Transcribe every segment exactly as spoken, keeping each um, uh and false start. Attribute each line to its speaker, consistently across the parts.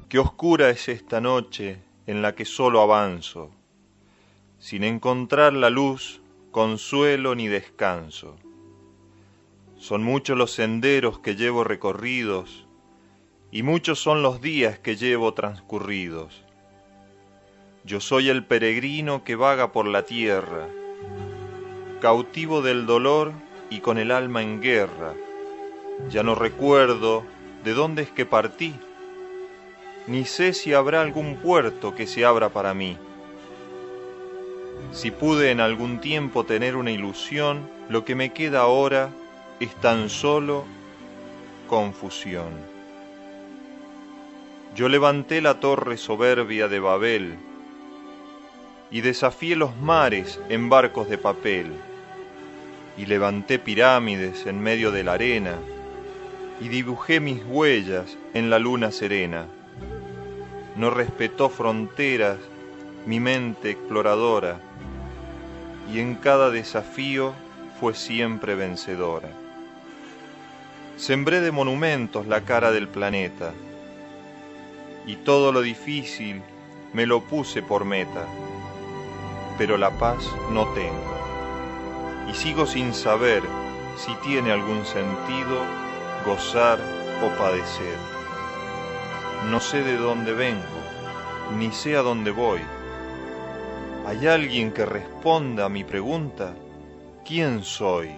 Speaker 1: Qué oscura es esta noche en la que solo avanzo, sin encontrar la luz, consuelo ni descanso. Son muchos los senderos que llevo recorridos, y muchos son los días que llevo transcurridos. Yo soy el peregrino que vaga por la tierra, cautivo del dolor y con el alma en guerra. Ya no recuerdo de dónde es que partí, ni sé si habrá algún puerto que se abra para mí. Si pude en algún tiempo tener una ilusión, lo que me queda ahora es tan solo confusión. Yo levanté la torre soberbia de Babel y desafié los mares en barcos de papel, y levanté pirámides en medio de la arena y dibujé mis huellas en la luna serena. No respetó fronteras mi mente exploradora, y en cada desafío fue siempre vencedora. Sembré de monumentos la cara del planeta, y todo lo difícil me lo puse por meta, pero la paz no tengo, y sigo sin saber si tiene algún sentido gozar o padecer. No sé de dónde vengo, ni sé a dónde voy. ¿Hay alguien que responda a mi pregunta? ¿Quién soy?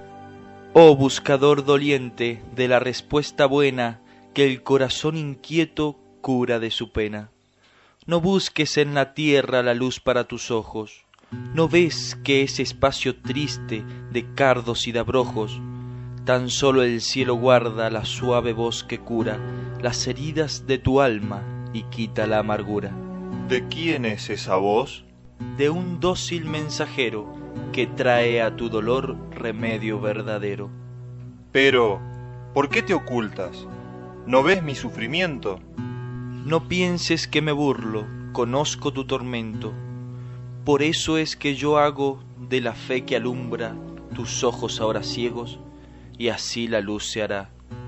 Speaker 2: Oh buscador doliente de la respuesta buena que el corazón inquieto cura de su pena. No busques en la tierra la luz para tus ojos. ¿No ves que ese espacio triste de cardos y de abrojos, tan solo el cielo guarda la suave voz que cura las heridas de tu alma y quita la amargura?
Speaker 1: ¿De quién es esa voz?
Speaker 2: De un dócil mensajero que trae a tu dolor remedio verdadero.
Speaker 1: Pero, ¿por qué te ocultas? ¿No ves mi sufrimiento?
Speaker 2: No pienses que me burlo, conozco tu tormento. Por eso es que yo hago de la fe que alumbra tus ojos ahora ciegos, y así la luz se hará.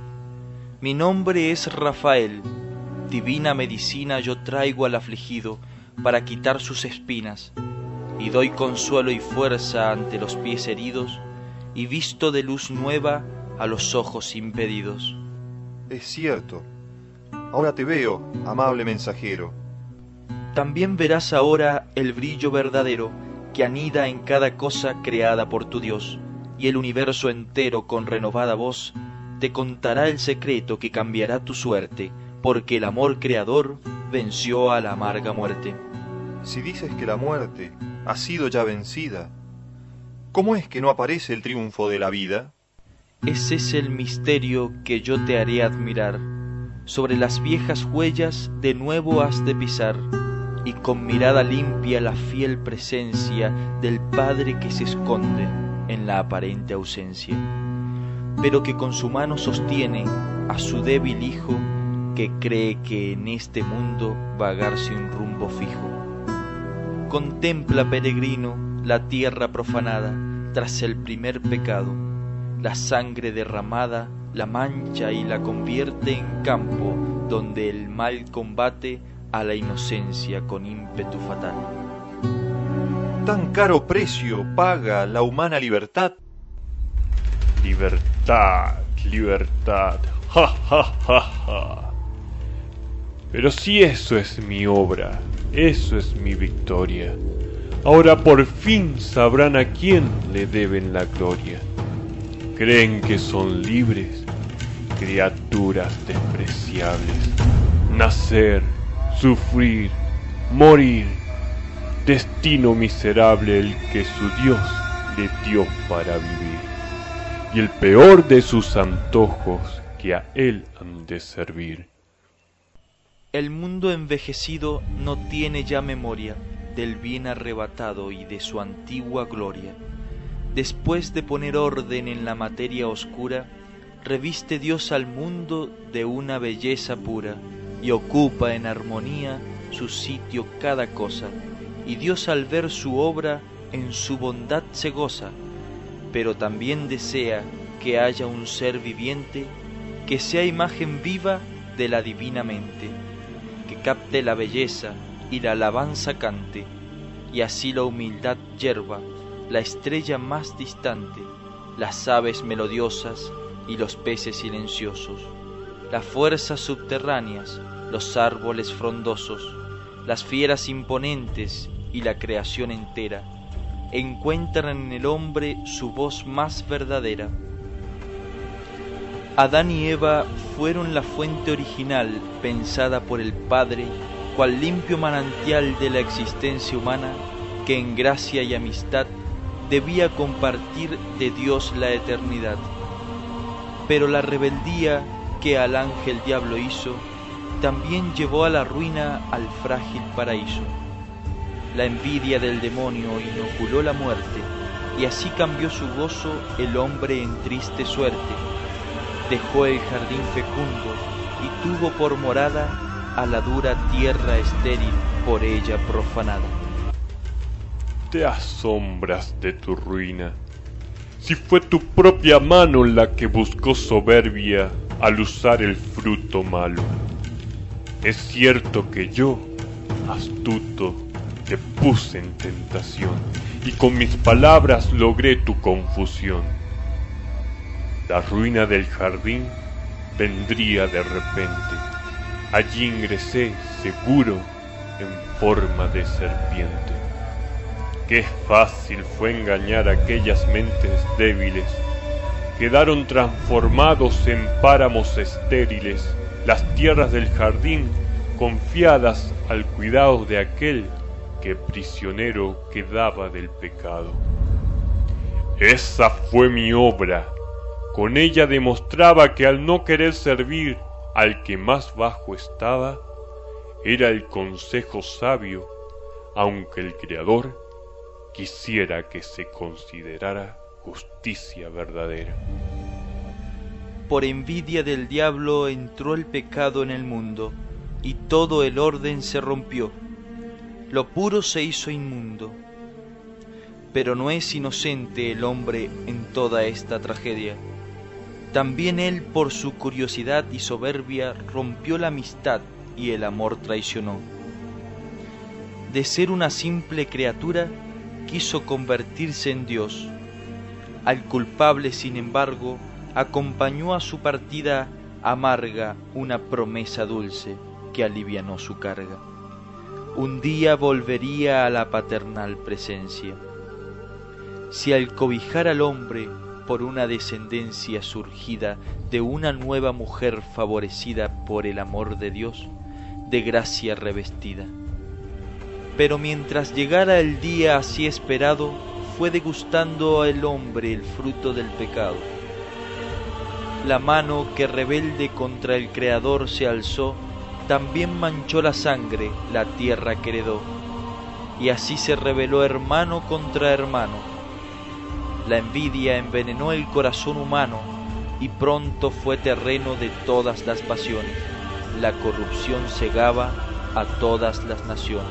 Speaker 2: Mi nombre es Rafael, divina medicina yo traigo al afligido para quitar sus espinas, y doy consuelo y fuerza ante los pies heridos, y visto de luz nueva a los ojos impedidos.
Speaker 1: Es cierto, ahora te veo, amable mensajero.
Speaker 2: También verás ahora el brillo verdadero que anida en cada cosa creada por tu Dios, y el universo entero con renovada voz te contará el secreto que cambiará tu suerte, porque el amor creador venció a la amarga muerte.
Speaker 1: Si dices que la muerte ha sido ya vencida, ¿cómo es que no aparece el triunfo de la vida?
Speaker 2: Ese es el misterio que yo te haré admirar. Sobre las viejas huellas de nuevo has de pisar, y con mirada limpia la fiel presencia del Padre que se esconde en la aparente ausencia, pero que con su mano sostiene a su débil hijo que cree que en este mundo vagar sin rumbo fijo. Contempla, peregrino, la tierra profanada tras el primer pecado. La sangre derramada la mancha y la convierte en campo donde el mal combate a la inocencia con ímpetu fatal.
Speaker 1: ¿Tan caro precio paga la humana libertad?
Speaker 3: Libertad, libertad, ja, ja, ja, ja. Pero si eso es mi obra, eso es mi victoria, ahora por fin sabrán a quién le deben la gloria. Creen que son libres, criaturas despreciables. Nacer, sufrir, morir, destino miserable el que su Dios le dio para vivir, y el peor de sus antojos que a él han de servir.
Speaker 2: El mundo envejecido no tiene ya memoria del bien arrebatado y de su antigua gloria. Después de poner orden en la materia oscura, reviste Dios al mundo de una belleza pura, y ocupa en armonía su sitio cada cosa, y Dios al ver su obra en su bondad se goza, pero también desea que haya un ser viviente que sea imagen viva de la divina mente, capte la belleza y la alabanza cante, y así la humildad yerba la estrella más distante, las aves melodiosas y los peces silenciosos, las fuerzas subterráneas, los árboles frondosos, las fieras imponentes y la creación entera, encuentran en el hombre su voz más verdadera. Adán y Eva fueron la fuente original pensada por el Padre, cual limpio manantial de la existencia humana que en gracia y amistad debía compartir de Dios la eternidad. Pero la rebeldía que al ángel diablo hizo también llevó a la ruina al frágil paraíso. La envidia del demonio inoculó la muerte, y así cambió su gozo el hombre en triste suerte. Dejó el jardín fecundo y tuvo por morada a la dura tierra estéril por ella profanada.
Speaker 3: Te asombras de tu ruina, si fue tu propia mano la que buscó soberbia al usar el fruto malo. Es cierto que yo, astuto, te puse en tentación, y con mis palabras logré tu confusión. La ruina del jardín vendría de repente. Allí ingresé seguro en forma de serpiente. Qué fácil fue engañar a aquellas mentes débiles. Quedaron transformados en páramos estériles las tierras del jardín, confiadas al cuidado de aquel que prisionero quedaba del pecado. Esa fue mi obra. Con ella demostraba que al no querer servir al que más bajo estaba, era el consejo sabio, aunque el Creador quisiera que se considerara justicia verdadera.
Speaker 2: Por envidia del diablo entró el pecado en el mundo, y todo el orden se rompió. Lo puro se hizo inmundo. Pero no es inocente el hombre en toda esta tragedia. También él, por su curiosidad y soberbia, rompió la amistad y el amor traicionó. De ser una simple criatura, quiso convertirse en Dios. Al culpable, sin embargo, acompañó a su partida amarga una promesa dulce que alivianó su carga. Un día volvería a la paternal presencia. Si al cobijar al hombre por una descendencia surgida de una nueva mujer favorecida por el amor de Dios, de gracia revestida. Pero mientras llegara el día así esperado, fue degustando el hombre el fruto del pecado. La mano que rebelde contra el Creador se alzó, también manchó la sangre la tierra que heredó, y así se rebeló hermano contra hermano. La envidia envenenó el corazón humano, y pronto fue terreno de todas las pasiones. La corrupción cegaba a todas las naciones.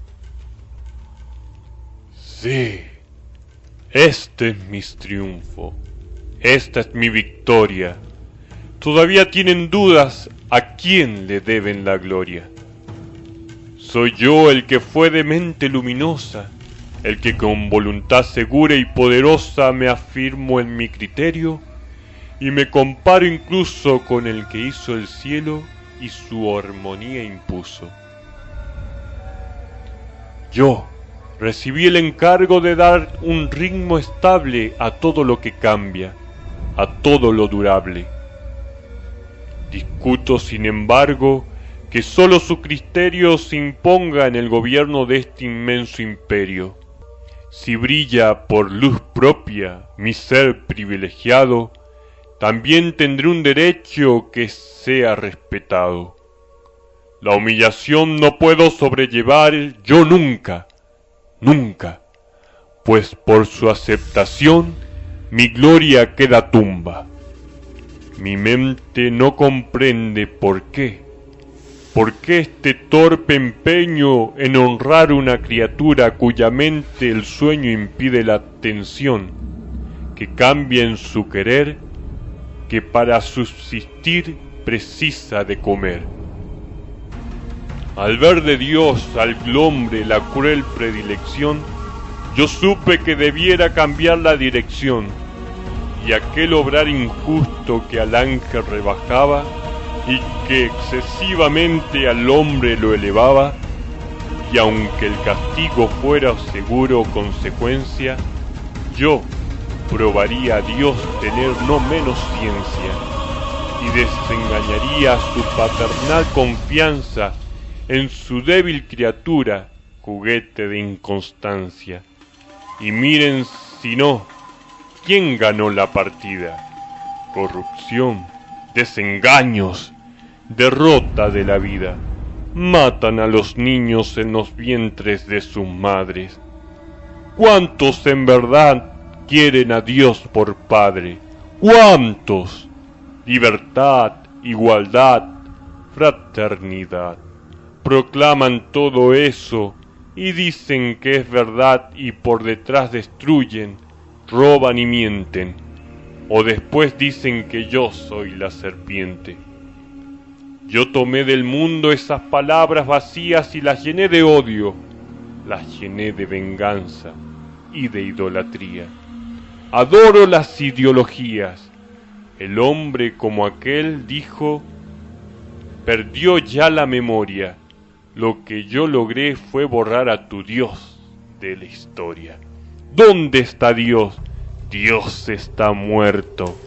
Speaker 3: Sí, este es mi triunfo, esta es mi victoria. Todavía tienen dudas a quién le deben la gloria. Soy yo el que fue de mente luminosa, el que con voluntad segura y poderosa me afirmo en mi criterio y me comparo incluso con el que hizo el cielo y su armonía impuso. Yo recibí el encargo de dar un ritmo estable a todo lo que cambia, a todo lo durable. Discuto, sin embargo, que sólo su criterio se imponga en el gobierno de este inmenso imperio. Si brilla por luz propia mi ser privilegiado, también tendré un derecho que sea respetado. La humillación no puedo sobrellevar yo nunca, nunca, pues por su aceptación mi gloria queda tumba. Mi mente no comprende por qué. ¿Por qué este torpe empeño en honrar una criatura cuya mente el sueño impide la atención, que cambia en su querer, que para subsistir precisa de comer? Al ver de Dios al hombre la cruel predilección, yo supe que debiera cambiar la dirección, y aquel obrar injusto que al ángel rebajaba y que excesivamente al hombre lo elevaba, y aunque el castigo fuera seguro consecuencia, yo probaría a Dios tener no menos ciencia, y desengañaría su paternal confianza en su débil criatura, juguete de inconstancia. Y miren si no, ¿quién ganó la partida? Corrupción, desengaños, derrota de la vida. Matan a los niños en los vientres de sus madres. ¿Cuántos en verdad quieren a Dios por Padre? ¿Cuántos? Libertad, igualdad, fraternidad. Proclaman todo eso y dicen que es verdad y por detrás destruyen, roban y mienten. O después dicen que yo soy la serpiente. Yo tomé del mundo esas palabras vacías y las llené de odio, las llené de venganza y de idolatría. Adoro las ideologías. El hombre como aquel dijo, perdió ya la memoria. Lo que yo logré fue borrar a tu Dios de la historia. ¿Dónde está Dios? Dios está muerto.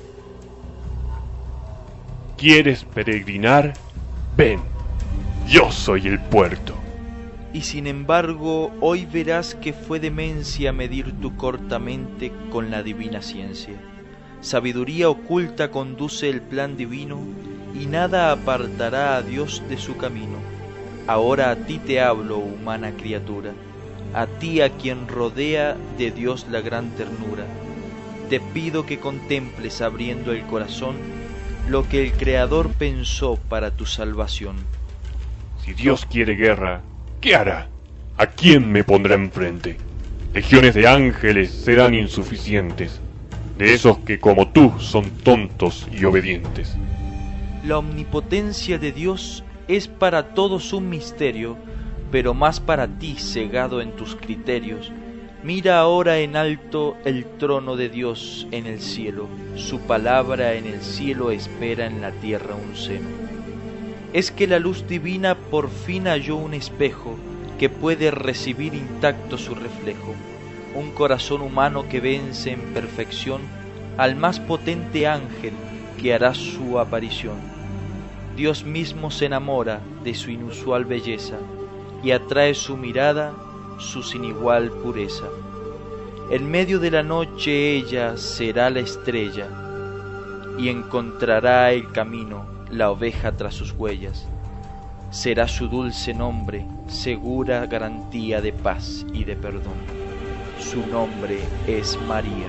Speaker 3: ¿Quieres peregrinar? Ven, yo soy el puerto.
Speaker 2: Y sin embargo, hoy verás que fue demencia medir tu corta mente con la divina ciencia. Sabiduría oculta conduce el plan divino, y nada apartará a Dios de su camino. Ahora a ti te hablo, humana criatura, a ti a quien rodea de Dios la gran ternura. Te pido que contemples abriendo el corazón lo que el Creador pensó para tu salvación.
Speaker 3: Si Dios quiere guerra, ¿qué hará? ¿A quién me pondrá enfrente? Legiones de ángeles serán insuficientes, de esos que como tú son tontos y obedientes.
Speaker 2: La omnipotencia de Dios es para todos un misterio, pero más para ti cegado en tus criterios. Mira ahora en alto el trono de Dios en el cielo, su palabra en el cielo espera en la tierra un seno. Es que la luz divina por fin halló un espejo que puede recibir intacto su reflejo, un corazón humano que vence en perfección al más potente ángel que hará su aparición. Dios mismo se enamora de su inusual belleza y atrae su mirada su sin igual pureza. En medio de la noche ella será la estrella y encontrará el camino, la oveja tras sus huellas. Será su dulce nombre, segura garantía de paz y de perdón. Su nombre es María.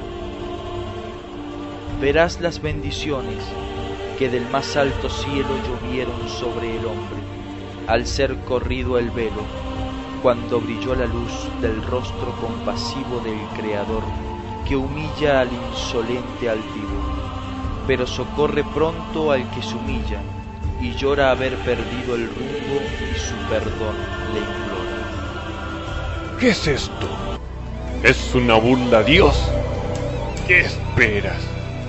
Speaker 2: Verás las bendiciones que del más alto cielo llovieron sobre el hombre, al ser corrido el velo, cuando brilló la luz del rostro compasivo del Creador, que humilla al insolente altivo, pero socorre pronto al que se humilla, y llora haber perdido el rumbo y su perdón le implora.
Speaker 3: ¿Qué es esto? ¿Es una burla a Dios? ¿Qué esperas?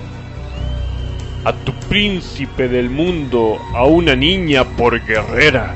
Speaker 3: A tu príncipe del mundo, a una niña por guerrera.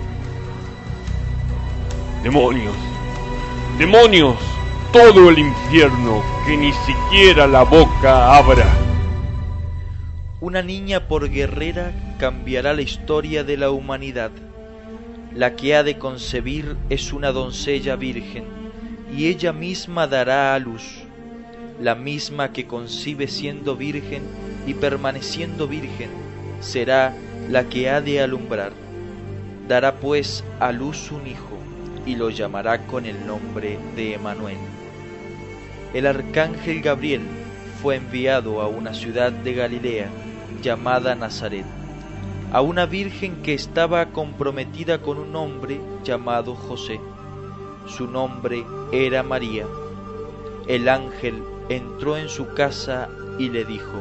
Speaker 3: ¡Demonios! ¡Demonios! Todo el infierno, que ni siquiera la boca abra.
Speaker 2: Una niña por guerrera cambiará la historia de la humanidad. La que ha de concebir es una doncella virgen, y ella misma dará a luz, la misma que concibe siendo virgen y permaneciendo virgen, será la que ha de alumbrar. Dará pues a luz un hijo, y lo llamará con el nombre de Emmanuel. El arcángel Gabriel fue enviado a una ciudad de Galilea llamada Nazaret, a una virgen que estaba comprometida con un hombre llamado José. Su nombre era María. El ángel entró en su casa y le dijo: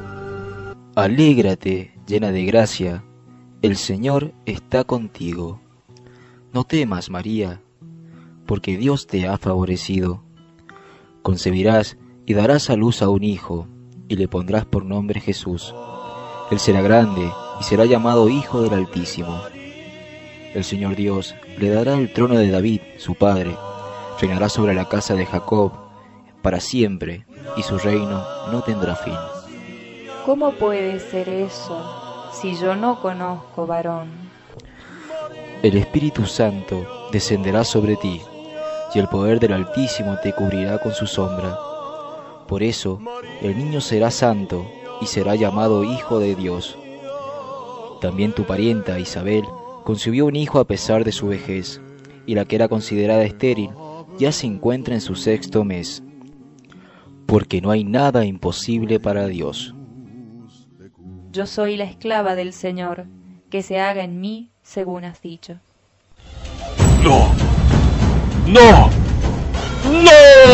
Speaker 4: Alégrate, llena de gracia, el Señor está contigo. No temas, María, porque Dios te ha favorecido. Concebirás y darás a luz a un hijo, y le pondrás por nombre Jesús. Él será grande y será llamado Hijo del Altísimo. El Señor Dios le dará el trono de David, su padre. Reinará sobre la casa de Jacob para siempre, y su reino no tendrá fin.
Speaker 5: ¿Cómo puede ser eso si yo no conozco varón?
Speaker 4: El Espíritu Santo descenderá sobre ti, y el poder del Altísimo te cubrirá con su sombra. Por eso, el niño será santo y será llamado Hijo de Dios. También tu parienta Isabel concibió un hijo a pesar de su vejez, y la que era considerada estéril ya se encuentra en su sexto mes, porque no hay nada imposible para Dios.
Speaker 5: Yo soy la esclava del Señor, que se haga en mí según has dicho.
Speaker 3: ¡No! ¡No! ¡No!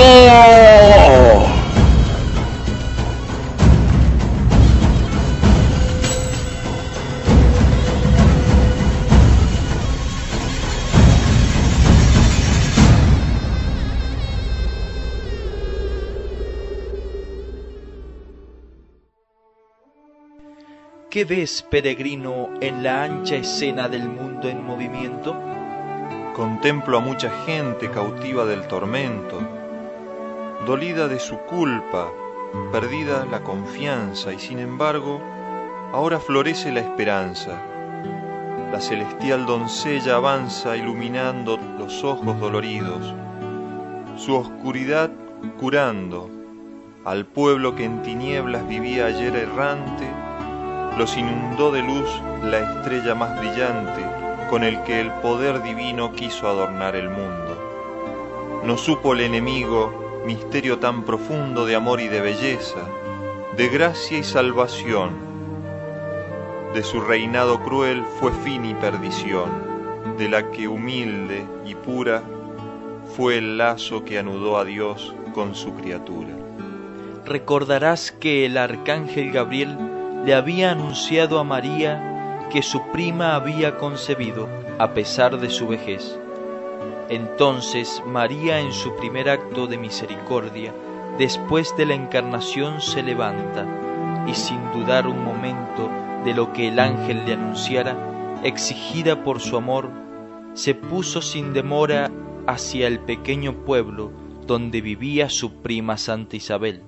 Speaker 2: ¿Qué ves, peregrino, en la ancha escena del mundo en movimiento?
Speaker 1: Contemplo a mucha gente cautiva del tormento, dolida de su culpa, perdida la confianza, y sin embargo, ahora florece la esperanza. La celestial doncella avanza iluminando los ojos doloridos, su oscuridad curando. Al pueblo que en tinieblas vivía ayer errante, los inundó de luz la estrella más brillante, con el que el poder divino quiso adornar el mundo. No supo el enemigo misterio tan profundo de amor y de belleza, de gracia y salvación. De su reinado cruel fue fin y perdición, de la que humilde y pura fue el lazo que anudó a Dios con su criatura.
Speaker 2: Recordarás que el arcángel Gabriel le había anunciado a María que su prima había concebido a pesar de su vejez. Entonces María, en su primer acto de misericordia, después de la encarnación, se levanta y, sin dudar un momento de lo que el ángel le anunciara, exigida por su amor, se puso sin demora hacia el pequeño pueblo donde vivía su prima Santa Isabel.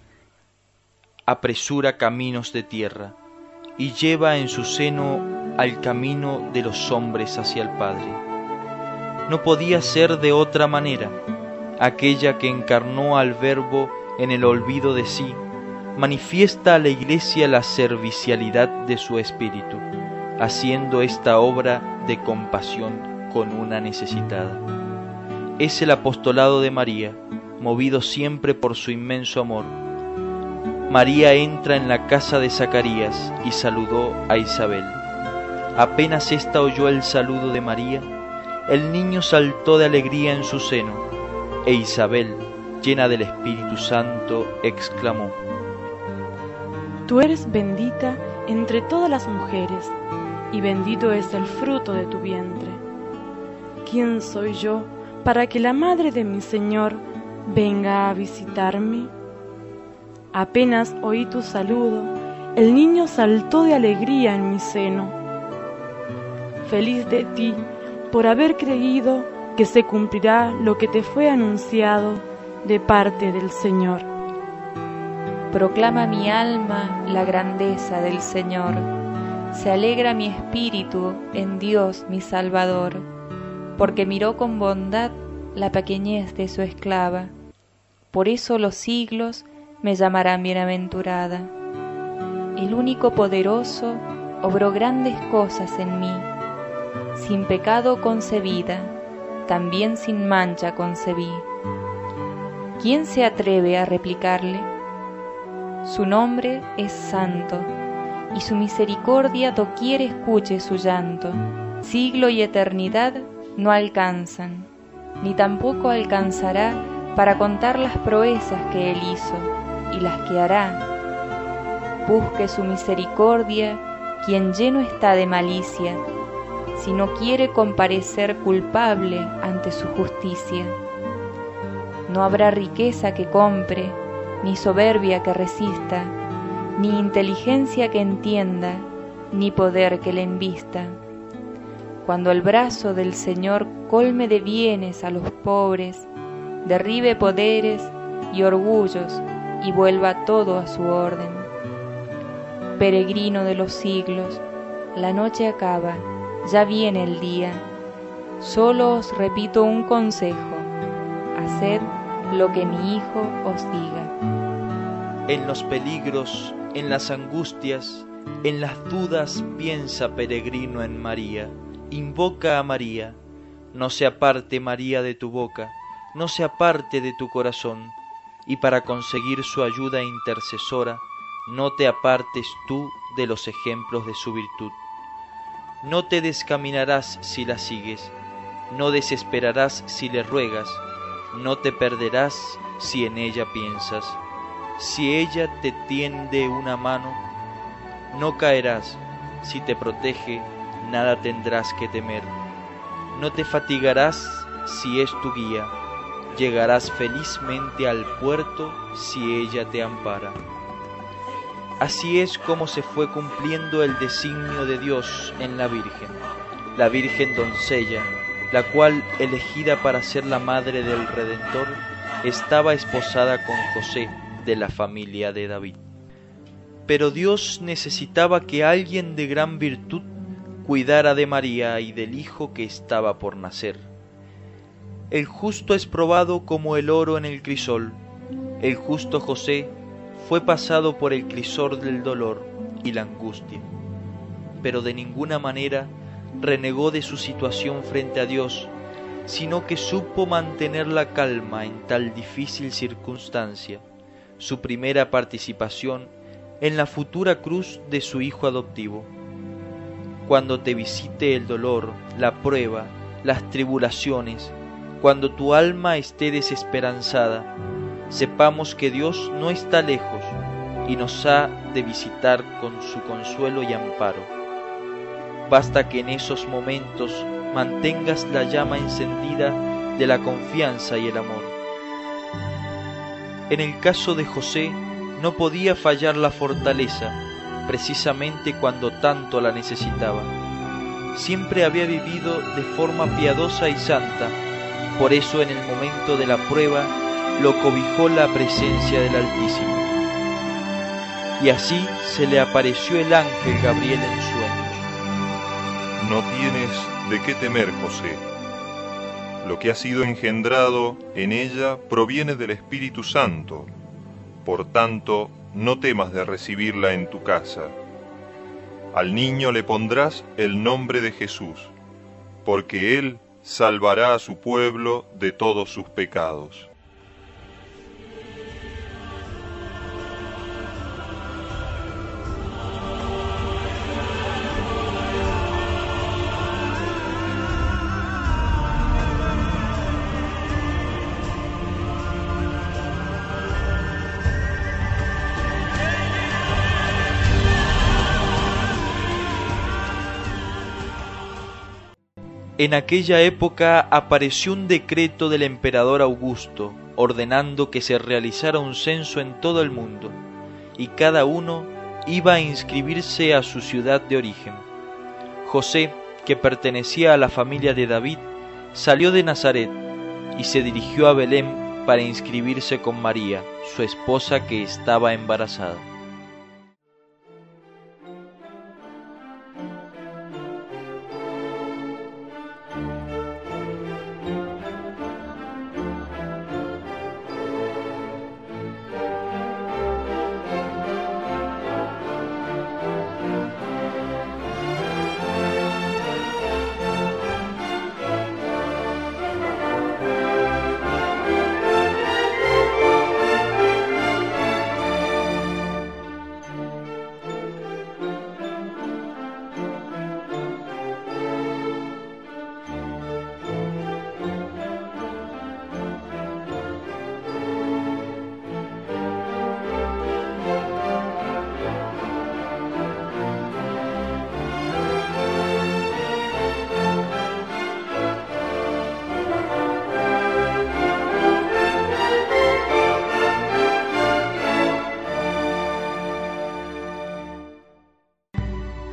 Speaker 2: Apresura caminos de tierra y lleva en su seno al camino de los hombres hacia el Padre. No podía ser de otra manera. Aquella que encarnó al Verbo en el olvido de sí, manifiesta a la Iglesia la servicialidad de su espíritu, haciendo esta obra de compasión con una necesitada. Es el apostolado de María, movido siempre por su inmenso amor. María entra en la casa de Zacarías y saludó a Isabel. Apenas ésta oyó el saludo de María, el niño saltó de alegría en su seno, e Isabel, llena del Espíritu Santo, exclamó:
Speaker 6: Tú eres bendita entre todas las mujeres, y bendito es el fruto de tu vientre. ¿Quién soy yo para que la madre de mi Señor venga a visitarme? Apenas oí tu saludo, el niño saltó de alegría en mi seno. Feliz de ti por haber creído que se cumplirá lo que te fue anunciado de parte del Señor.
Speaker 5: Proclama mi alma la grandeza del Señor. Se alegra mi espíritu en Dios mi Salvador, porque miró con bondad la pequeñez de su esclava. Por eso los siglos me llamarán bienaventurada. El único poderoso obró grandes cosas en mí. Sin pecado concebida, también sin mancha concebí. ¿Quién se atreve a replicarle? Su nombre es santo, y su misericordia doquier escuche su llanto. Siglo y eternidad no alcanzan, ni tampoco alcanzará para contar las proezas que él hizo y las que hará. Busque su misericordia quien lleno está de malicia, si no quiere comparecer culpable ante su justicia. No habrá riqueza que compre, ni soberbia que resista, ni inteligencia que entienda, ni poder que le embista. Cuando el brazo del Señor colme de bienes a los pobres, derribe poderes y orgullos y vuelva todo a su orden. Peregrino de los siglos, la noche acaba, ya viene el día. Solo os repito un consejo: haced lo que mi Hijo os diga.
Speaker 2: En los peligros, en las angustias, en las dudas, piensa, peregrino, en María. Invoca a María. No se aparte María de tu boca, no se aparte de tu corazón, y para conseguir su ayuda intercesora, no te apartes tú de los ejemplos de su virtud. No te descaminarás si la sigues, no desesperarás si le ruegas, no te perderás si en ella piensas. Si ella te tiende una mano, no caerás. Si te protege, nada tendrás que temer. No te fatigarás si es tu guía, llegarás felizmente al puerto si ella te ampara. Así es como se fue cumpliendo el designio de Dios en la Virgen, la Virgen doncella, la cual, elegida para ser la madre del Redentor, estaba esposada con José, de la familia de David. Pero Dios necesitaba que alguien de gran virtud cuidara de María y del hijo que estaba por nacer. El justo es probado como el oro en el crisol. El justo José fue pasado por el crisol del dolor y la angustia, pero de ninguna manera renegó de su situación frente a Dios, sino que supo mantener la calma en tal difícil circunstancia, su primera participación en la futura cruz de su hijo adoptivo. Cuando te visite el dolor, la prueba, las tribulaciones, cuando tu alma esté desesperanzada, sepamos que Dios no está lejos y nos ha de visitar con su consuelo y amparo. Basta que en esos momentos mantengas la llama encendida de la confianza y el amor. En el caso de José, no podía fallar la fortaleza, precisamente cuando tanto la necesitaba. Siempre había vivido de forma piadosa y santa, por eso en el momento de la prueba lo cobijó la presencia del Altísimo. Y así se le apareció el ángel Gabriel en sueños.
Speaker 1: No tienes de qué temer, José. Lo que ha sido engendrado en ella proviene del Espíritu Santo. Por tanto, no temas de recibirla en tu casa. Al niño le pondrás el nombre de Jesús, porque él salvará a su pueblo de todos sus pecados.
Speaker 2: En aquella época apareció un decreto del emperador Augusto, ordenando que se realizara un censo en todo el mundo, y cada uno iba a inscribirse a su ciudad de origen. José, que pertenecía a la familia de David, salió de Nazaret y se dirigió a Belén para inscribirse con María, su esposa que estaba embarazada.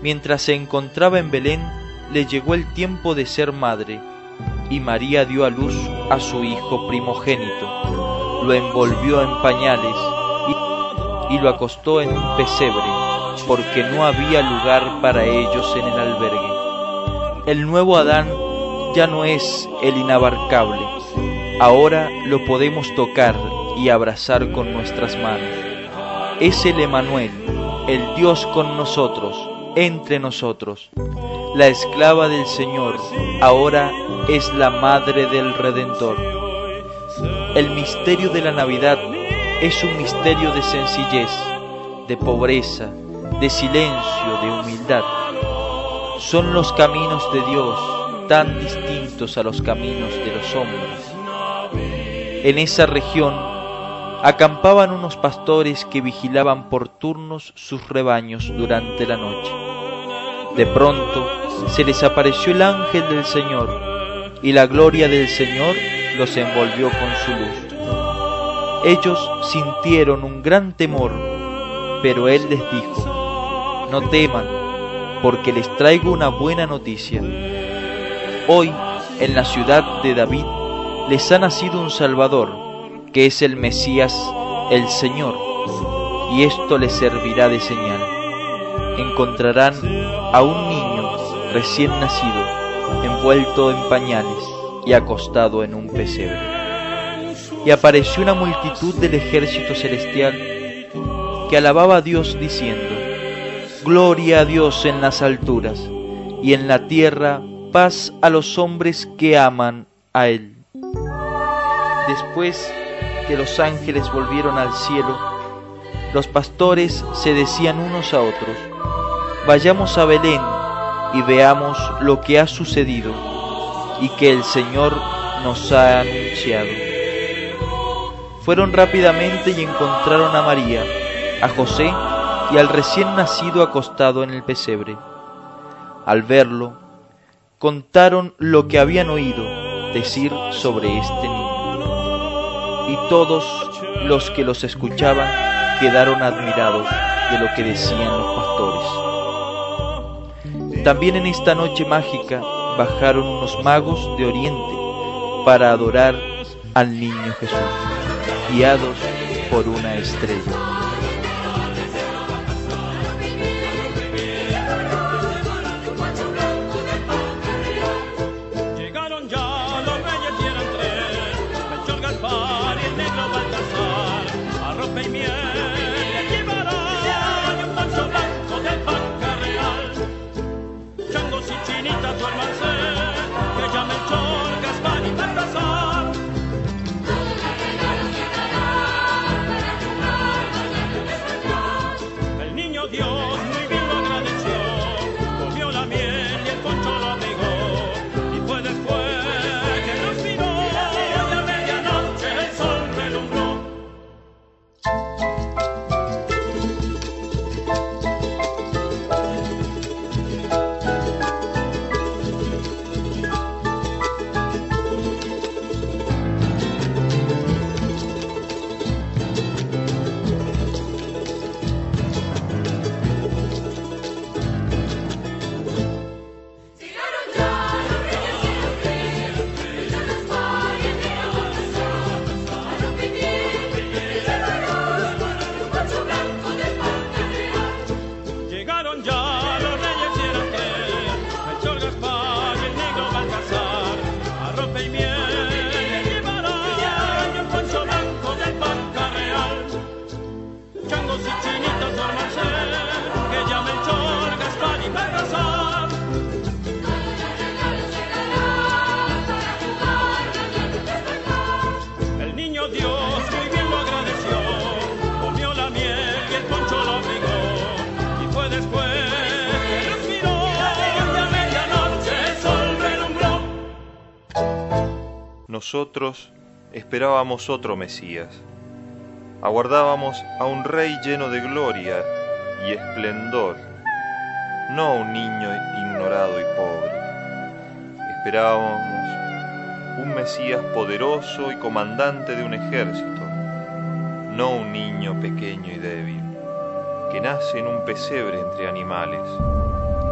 Speaker 2: mientras se encontraba en Belén, le llegó el tiempo de ser madre, y María dio a luz a su hijo primogénito, lo envolvió en pañales y, y lo acostó en un pesebre, porque no había lugar para ellos en el albergue. El nuevo Adán ya no es el inabarcable, ahora lo podemos tocar y abrazar con nuestras manos. Es el Emanuel, el Dios con nosotros, entre nosotros. La esclava del Señor ahora es la madre del Redentor. El misterio de la Navidad es un misterio de sencillez, de pobreza, de silencio, de humildad. Son los caminos de Dios tan distintos a los caminos de los hombres. En esa región acampaban unos pastores que vigilaban por turnos sus rebaños durante la noche. De pronto se les apareció el ángel del Señor, y la gloria del Señor los envolvió con su luz. Ellos sintieron un gran temor, pero Él les dijo: no teman, porque les traigo una buena noticia. Hoy, en la ciudad de David, les ha nacido un Salvador, que es el Mesías, el Señor, y esto les servirá de señal. Encontrarán a un niño recién nacido, envuelto en pañales y acostado en un pesebre. Y apareció una multitud del ejército celestial que alababa a Dios diciendo: Gloria a Dios en las alturas, y en la tierra paz a los hombres que aman a Él. Después que los ángeles volvieron al cielo, los pastores se decían unos a otros: vayamos a Belén y veamos lo que ha sucedido y que el Señor nos ha anunciado. Fueron rápidamente y encontraron a María, a José y al recién nacido acostado en el pesebre. Al verlo, contaron lo que habían oído decir sobre este niño. Y todos los que los escuchaban quedaron admirados de lo que decían los pastores. También en esta noche mágica bajaron unos magos de Oriente para adorar al niño Jesús, guiados por una estrella.
Speaker 1: Nosotros esperábamos otro Mesías, aguardábamos a un rey lleno de gloria y esplendor, no a un niño ignorado y pobre. Esperábamos un Mesías poderoso y comandante de un ejército, no un niño pequeño y débil, que nace en un pesebre entre animales.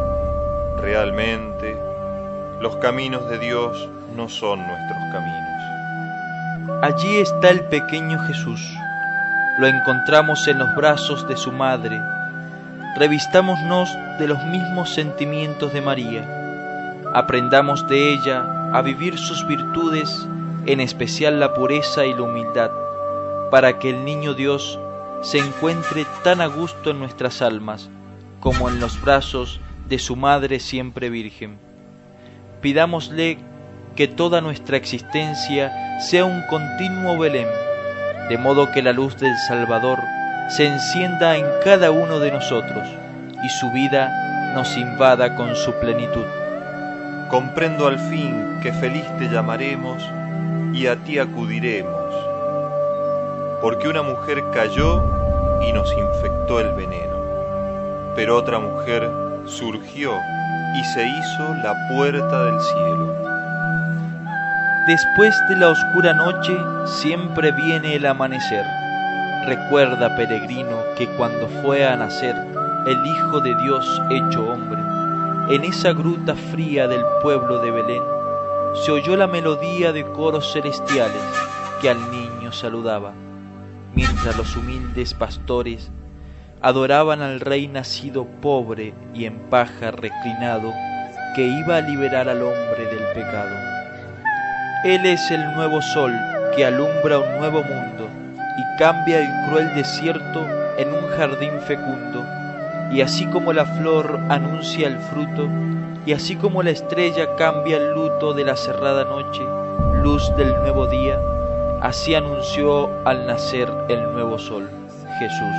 Speaker 1: Realmente, los caminos de Dios no son nuestros caminos.
Speaker 2: Allí está el pequeño Jesús. Lo encontramos en los brazos de su madre. Revistámonos de los mismos sentimientos de María. Aprendamos de ella a vivir sus virtudes, en especial la pureza y la humildad, para que el niño Dios se encuentre tan a gusto en nuestras almas como en los brazos de su Madre siempre Virgen. Pidámosle que toda nuestra existencia sea un continuo Belén, de modo que la luz del Salvador se encienda en cada uno de nosotros y su vida nos invada con su plenitud.
Speaker 1: Comprendo al fin que feliz te llamaremos y a ti acudiremos, porque una mujer cayó y nos infectó el veneno, pero otra mujer surgió y se hizo la puerta del cielo.
Speaker 2: Después de la oscura noche siempre viene el amanecer. Recuerda, peregrino, que cuando fue a nacer el Hijo de Dios hecho hombre, en esa gruta fría del pueblo de Belén, se oyó la melodía de coros celestiales que al niño saludaba, mientras los humildes pastores adoraban al Rey nacido pobre y en paja reclinado, que iba a liberar al hombre del pecado. Él es el nuevo sol que alumbra un nuevo mundo y cambia el cruel desierto en un jardín fecundo, y así como la flor anuncia el fruto, y así como la estrella cambia el luto de la cerrada noche, luz del nuevo día, así anunció al nacer el nuevo sol, Jesús.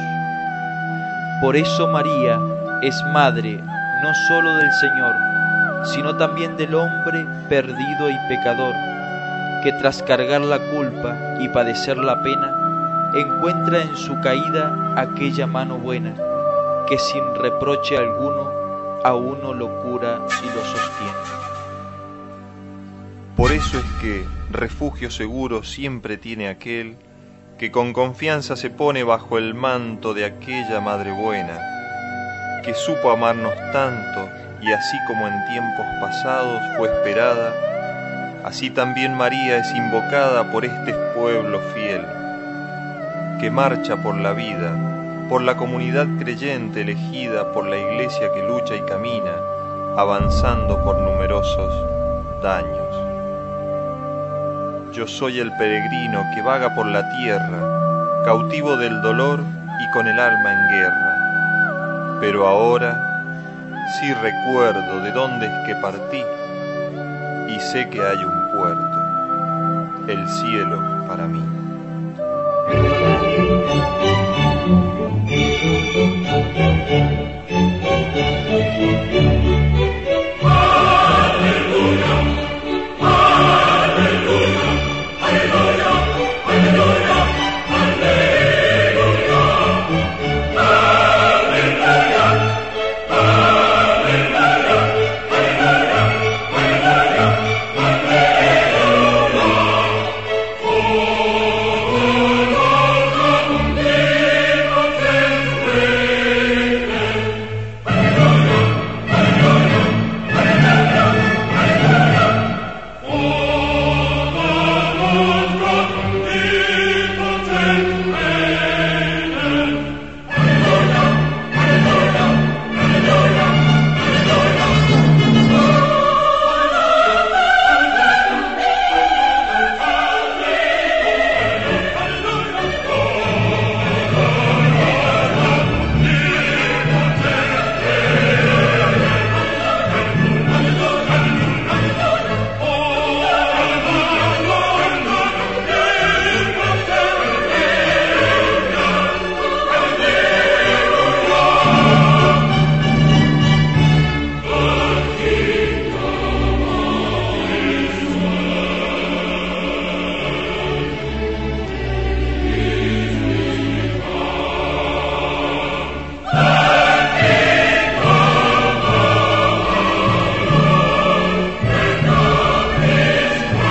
Speaker 2: Por eso María es madre no sólo del Señor, sino también del hombre perdido y pecador, que tras cargar la culpa y padecer la pena, encuentra en su caída aquella mano buena, que sin reproche alguno a uno lo cura y lo sostiene.
Speaker 1: Por eso es que refugio seguro siempre tiene aquel que con confianza se pone bajo el manto de aquella Madre buena, que supo amarnos tanto y así como en tiempos pasados fue esperada, así también María es invocada por este pueblo fiel, que marcha por la vida, por la comunidad creyente elegida por la Iglesia que lucha y camina, avanzando por numerosos daños. Yo soy el peregrino que vaga por la tierra, cautivo del dolor y con el alma en guerra. Pero ahora sí recuerdo de dónde es que partí y sé que hay un puerto, el cielo para mí.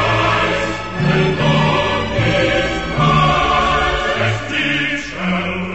Speaker 7: Shall